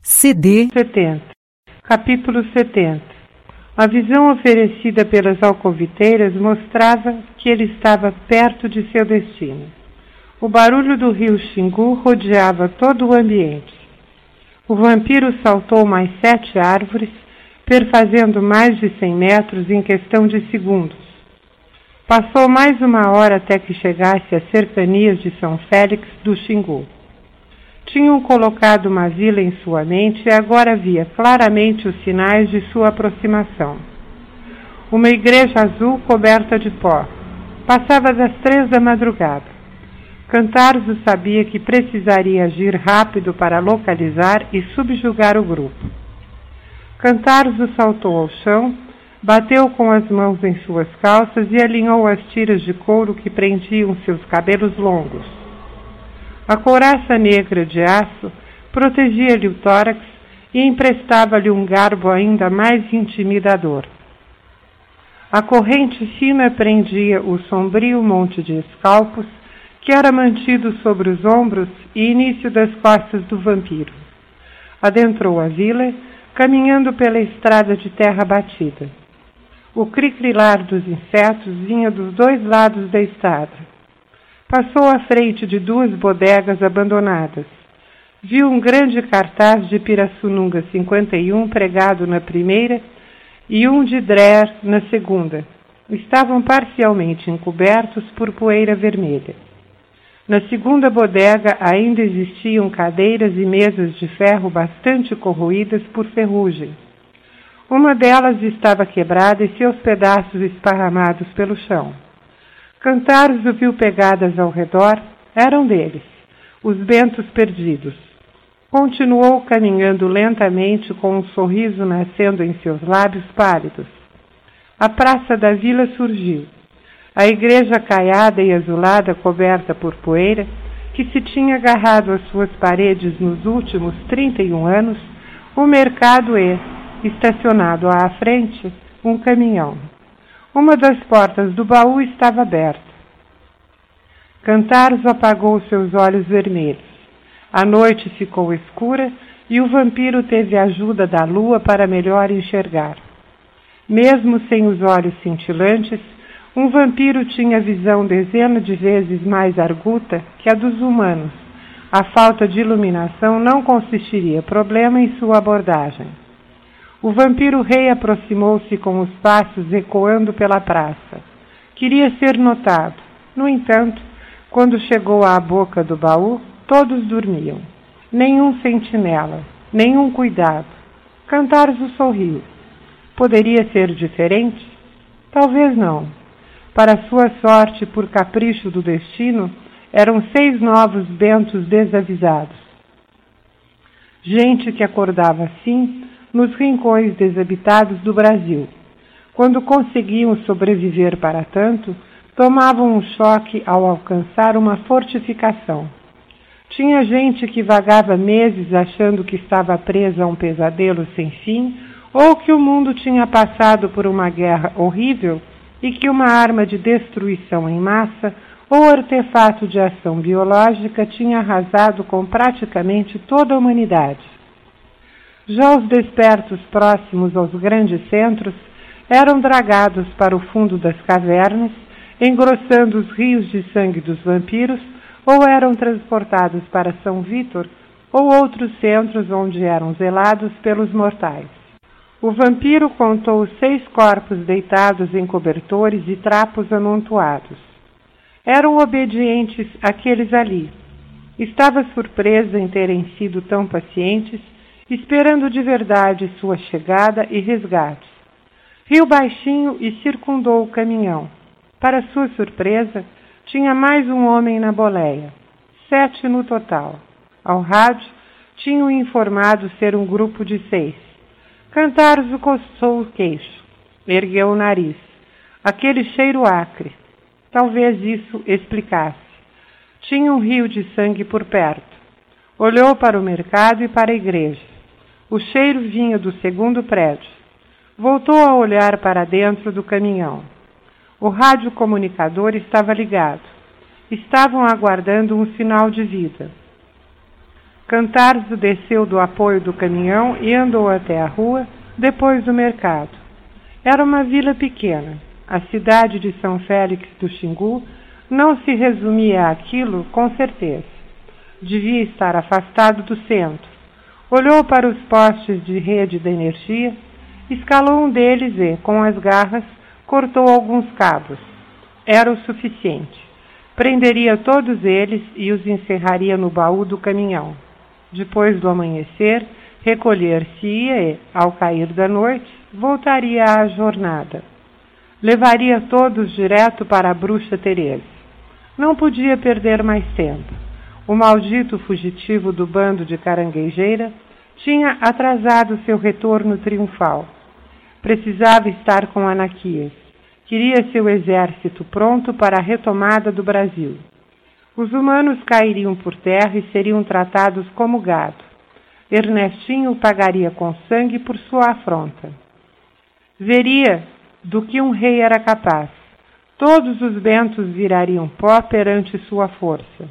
CD 70. Capítulo 70. A visão oferecida pelas alcoviteiras mostrava que ele estava perto de seu destino. O barulho do rio Xingu rodeava todo o ambiente. O vampiro saltou mais 7 árvores, perfazendo mais de 100 metros em questão de segundos. Passou mais 1 hora até que chegasse às cercanias de São Félix do Xingu. Tinham colocado uma vila em sua mente e agora via claramente os sinais de sua aproximação. Uma igreja azul coberta de pó. Passava das 3 da madrugada. Cantarzo sabia que precisaria agir rápido para localizar e subjugar o grupo. Cantarzo saltou ao chão, bateu com as mãos em suas calças e alinhou as tiras de couro que prendiam seus cabelos longos. A couraça negra de aço protegia-lhe o tórax e emprestava-lhe um garbo ainda mais intimidador. A corrente fina prendia o sombrio monte de escalpos que era mantido sobre os ombros e início das costas do vampiro. Adentrou a vila, caminhando pela estrada de terra batida. O cricrilar dos insetos vinha dos 2 lados da estrada. Passou à frente de 2 bodegas abandonadas. Viu um grande cartaz de Pirassununga 51 pregado na primeira e um de Dreher na segunda. Estavam parcialmente encobertos por poeira vermelha. Na segunda bodega ainda existiam cadeiras e mesas de ferro bastante corroídas por ferrugem. Uma delas estava quebrada e seus pedaços esparramados pelo chão. Cantarzo viu pegadas ao redor, eram deles, os bentos perdidos. Continuou caminhando lentamente com um sorriso nascendo em seus lábios pálidos. A praça da vila surgiu. A igreja caiada e azulada coberta por poeira, que se tinha agarrado às suas paredes nos últimos 31 anos, o mercado e, estacionado à frente, um caminhão. Uma das portas do baú estava aberta. Cantarzo apagou seus olhos vermelhos. A noite ficou escura e o vampiro teve a ajuda da lua para melhor enxergar. Mesmo sem os olhos cintilantes, um vampiro tinha visão dezenas de vezes mais arguta que a dos humanos. A falta de iluminação não consistiria problema em sua abordagem. O vampiro rei aproximou-se com os passos ecoando pela praça. Queria ser notado. No entanto, quando chegou à boca do baú, todos dormiam. Nenhum sentinela, nenhum cuidado. Cantarzo sorriu. Poderia ser diferente? Talvez não. Para sua sorte, por capricho do destino, eram 6 novos bentos desavisados. Gente que acordava assim nos rincões desabitados do Brasil. Quando conseguiam sobreviver para tanto, tomavam um choque ao alcançar uma fortificação. Tinha gente que vagava meses achando que estava presa a um pesadelo sem fim, ou que o mundo tinha passado por uma guerra horrível e que uma arma de destruição em massa ou artefato de ação biológica tinha arrasado com praticamente toda a humanidade. Já os despertos próximos aos grandes centros eram dragados para o fundo das cavernas, engrossando os rios de sangue dos vampiros, ou eram transportados para São Vítor ou outros centros onde eram zelados pelos mortais. O vampiro contou os 6 corpos deitados em cobertores e trapos amontoados. Eram obedientes aqueles ali. Estava surpresa em terem sido tão pacientes, esperando de verdade sua chegada e resgate. Riu baixinho e circundou o caminhão. Para sua surpresa, tinha mais um homem na boleia. 7 no total. Ao rádio, tinham informado ser um grupo de 6. Cantarzo coçou o queixo. Ergueu o nariz. Aquele cheiro acre. Talvez isso explicasse. Tinha um rio de sangue por perto. Olhou para o mercado e para a igreja. O cheiro vinha do segundo prédio. Voltou a olhar para dentro do caminhão. O radiocomunicador estava ligado. Estavam aguardando um sinal de vida. Cantarzo desceu do apoio do caminhão e andou até a rua, depois do mercado. Era uma vila pequena. A cidade de São Félix do Xingu não se resumia àquilo, com certeza. Devia estar afastado do centro. Olhou para os postes de rede de energia, escalou um deles e, com as garras, cortou alguns cabos. Era o suficiente. Prenderia todos eles e os encerraria no baú do caminhão. Depois do amanhecer, recolher-se-ia e, ao cair da noite, voltaria à jornada. Levaria todos direto para a bruxa Teresa. Não podia perder mais tempo. O maldito fugitivo do bando de caranguejeira tinha atrasado seu retorno triunfal. Precisava estar com Anaquias. Queria seu exército pronto para a retomada do Brasil. Os humanos cairiam por terra e seriam tratados como gado. Ernestinho pagaria com sangue por sua afronta. Veria do que um rei era capaz. Todos os bentos virariam pó perante sua força.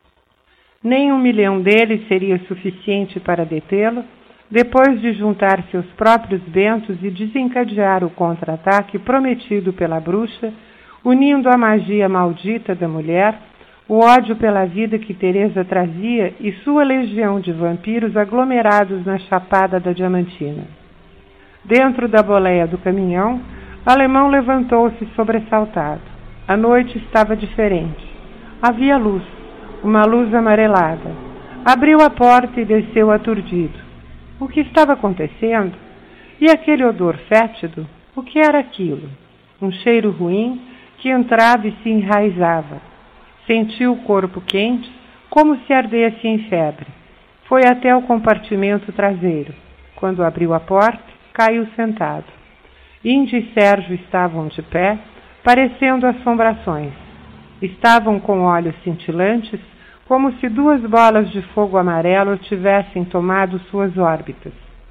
Nem 1 milhão deles seria suficiente para detê-lo, depois de juntar seus próprios bentos e desencadear o contra-ataque prometido pela bruxa, unindo a magia maldita da mulher, o ódio pela vida que Teresa trazia e sua legião de vampiros aglomerados na Chapada da Diamantina. Dentro da boleia do caminhão, Alemão levantou-se sobressaltado. A noite estava diferente. Havia luz, uma luz amarelada. Abriu a porta e desceu aturdido. O que estava acontecendo? E aquele odor fétido? O que era aquilo? Um cheiro ruim que entrava e se enraizava. Sentiu o corpo quente, como se ardesse em febre. Foi até o compartimento traseiro. Quando abriu a porta, caiu sentado. Índia e Sérgio estavam de pé, parecendo assombrações. Estavam com olhos cintilantes, como se 2 bolas de fogo amarelo tivessem tomado suas órbitas.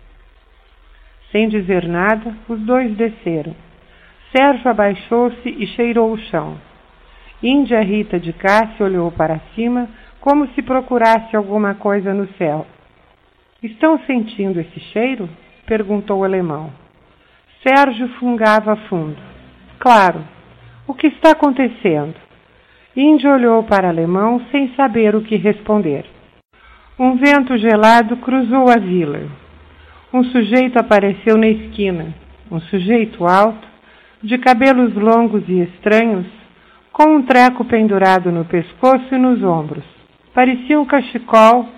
Sem dizer nada, os 2 desceram. Sérgio abaixou-se e cheirou o chão. Índia Rita de Cássia olhou para cima, como se procurasse alguma coisa no céu. Estão sentindo esse cheiro? Perguntou o alemão. Sérgio fungava fundo. Claro. O que está acontecendo? Índia olhou para o alemão sem saber o que responder. Um vento gelado cruzou a vila. Um sujeito apareceu na esquina. Um sujeito alto, de cabelos longos e estranhos, com um treco pendurado no pescoço e nos ombros. Parecia um cachecol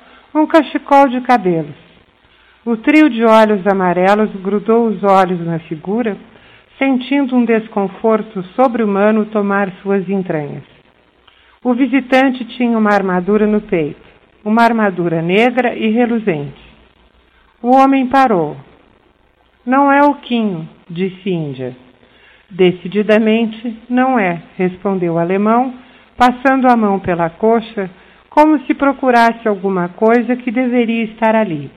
de cabelos. O trio de olhos amarelos grudou os olhos na figura, sentindo um desconforto sobre-humano tomar suas entranhas. O visitante tinha uma armadura no peito, uma armadura negra e reluzente. O homem parou. Não é o Quinho, disse Índia. Decididamente não é, respondeu o alemão, passando a mão pela coxa, como se procurasse alguma coisa que deveria estar ali.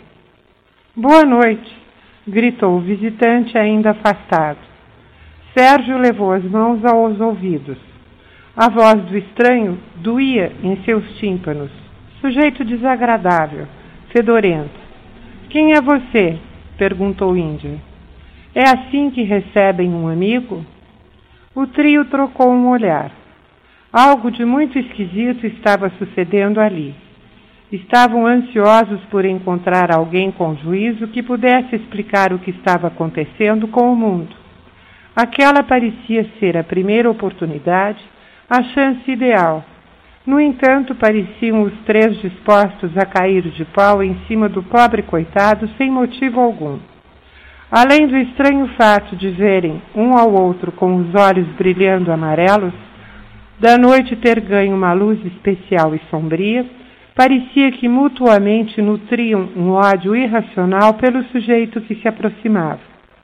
Boa noite, gritou o visitante ainda afastado. Sérgio levou as mãos aos ouvidos. A voz do estranho doía em seus tímpanos. Sujeito desagradável, fedorento. Quem é você? Perguntou Índia. É assim que recebem um amigo? O trio trocou um olhar. Algo de muito esquisito estava sucedendo ali. Estavam ansiosos por encontrar alguém com juízo que pudesse explicar o que estava acontecendo com o mundo. Aquela parecia ser a primeira oportunidade, a chance ideal. No entanto, pareciam os 3 dispostos a cair de pau em cima do pobre coitado sem motivo algum. Além do estranho fato de verem um ao outro com os olhos brilhando amarelos, da noite ter ganho uma luz especial e sombria, parecia que mutuamente nutriam um ódio irracional pelo sujeito que se aproximava.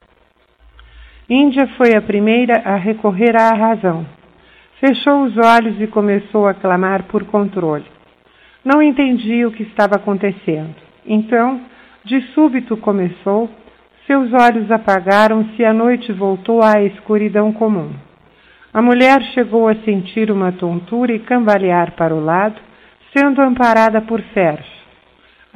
Índia foi a primeira a recorrer à razão. Fechou os olhos e começou a clamar por controle. Não entendia o que estava acontecendo. Então, de súbito começou, seus olhos apagaram-se e a noite voltou à escuridão comum. A mulher chegou a sentir uma tontura e cambalear para o lado, sendo amparada por Sérgio.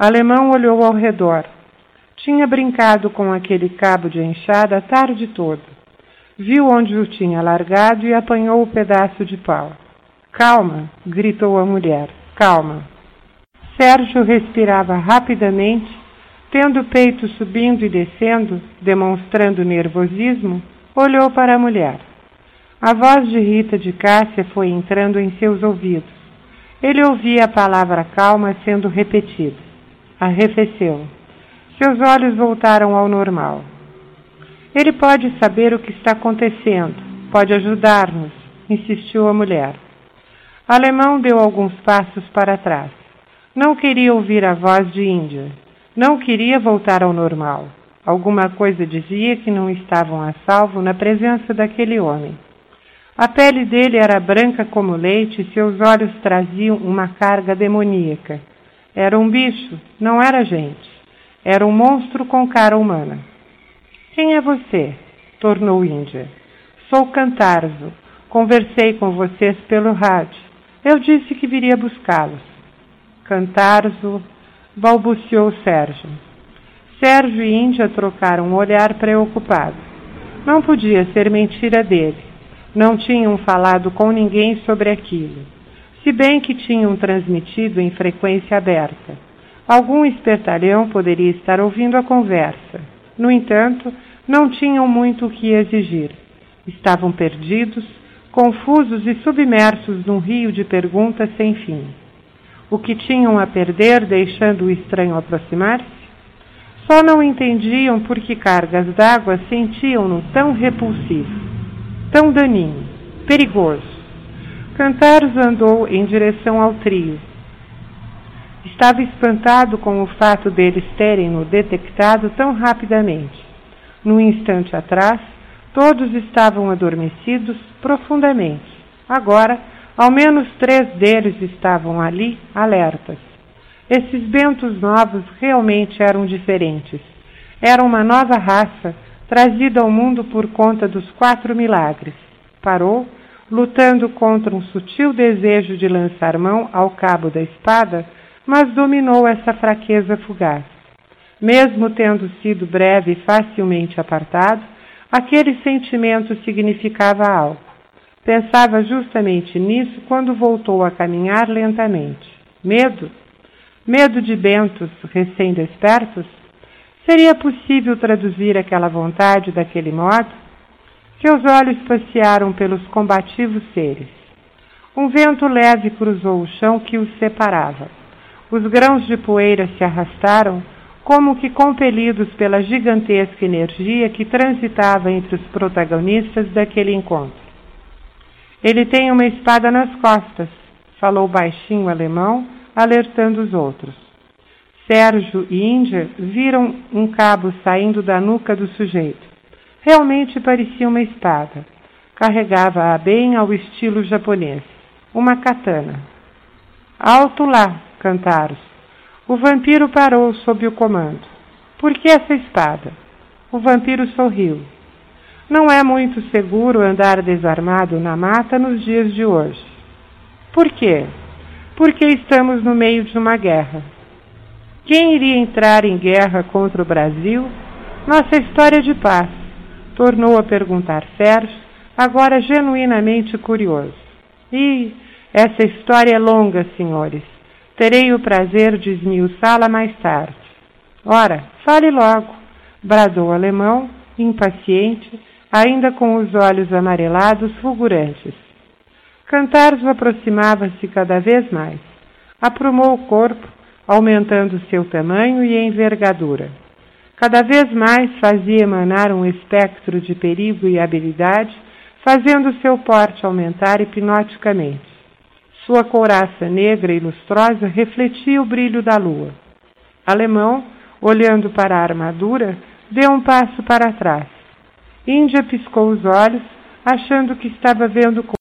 Alemão olhou ao redor. Tinha brincado com aquele cabo de enxada a tarde toda. Viu onde o tinha largado e apanhou o pedaço de pau. Calma, gritou a mulher, calma. Sérgio respirava rapidamente, tendo o peito subindo e descendo, demonstrando nervosismo, olhou para a mulher. A voz de Rita de Cássia foi entrando em seus ouvidos. Ele ouvia a palavra calma sendo repetida. Arrefeceu. Seus olhos voltaram ao normal. Ele pode saber o que está acontecendo, pode ajudar-nos, insistiu a mulher. Alemão deu alguns passos para trás. Não queria ouvir a voz de Índia. Não queria voltar ao normal. Alguma coisa dizia que não estavam a salvo na presença daquele homem. A pele dele era branca como leite e seus olhos traziam uma carga demoníaca. Era um bicho, não era gente. Era um monstro com cara humana. Quem é você? Tornou Índia. Sou Cantarzo. Conversei com vocês pelo rádio. Eu disse que viria buscá-los. Cantarzo, balbuciou Sérgio. Sérgio e Índia trocaram um olhar preocupado. Não podia ser mentira dele. Não tinham falado com ninguém sobre aquilo, se bem que tinham transmitido em frequência aberta. Algum espertalhão poderia estar ouvindo a conversa. No entanto, não tinham muito o que exigir. Estavam perdidos, confusos e submersos num rio de perguntas sem fim. O que tinham a perder deixando o estranho aproximar-se? Só não entendiam por que cargas d'água sentiam-no tão repulsivo, tão daninho, perigoso. Cantarzo andou em direção ao trio. Estava espantado com o fato deles terem-no detectado tão rapidamente. Num instante atrás, todos estavam adormecidos profundamente. Agora, ao menos 3 deles estavam ali, alertas. Esses bentos novos realmente eram diferentes. Era uma nova raça, trazida ao mundo por conta dos 4 milagres. Parou, lutando contra um sutil desejo de lançar mão ao cabo da espada, mas dominou essa fraqueza fugaz. Mesmo tendo sido breve e facilmente apartado, aquele sentimento significava algo. Pensava justamente nisso quando voltou a caminhar lentamente. Medo? Medo de bentos recém-despertos? Seria possível traduzir aquela vontade daquele modo? Seus olhos passearam pelos combativos seres. Um vento leve cruzou o chão que os separava. Os grãos de poeira se arrastaram, como que compelidos pela gigantesca energia que transitava entre os protagonistas daquele encontro. Ele tem uma espada nas costas, falou baixinho o alemão, alertando os outros. Sérgio e Índia viram um cabo saindo da nuca do sujeito. Realmente parecia uma espada. Carregava-a bem ao estilo japonês. Uma katana. Alto lá, Cantarzo. O vampiro parou sob o comando. Por que essa espada? O vampiro sorriu. Não é muito seguro andar desarmado na mata nos dias de hoje. Por quê? Porque estamos no meio de uma guerra. Quem iria entrar em guerra contra o Brasil? Nossa história de paz, tornou a perguntar Sérgio, agora genuinamente curioso. E essa história é longa, senhores. Terei o prazer de esmiuçá-la mais tarde. Ora, fale logo, bradou o alemão, impaciente, ainda com os olhos amarelados fulgurantes. Cantarzo aproximava-se cada vez mais. Aprumou o corpo, aumentando seu tamanho e envergadura. Cada vez mais fazia emanar um espectro de perigo e habilidade, fazendo seu porte aumentar hipnoticamente. Sua couraça negra e lustrosa refletia o brilho da lua. Alemão, olhando para a armadura, deu um passo para trás. Índia piscou os olhos, achando que estava vendo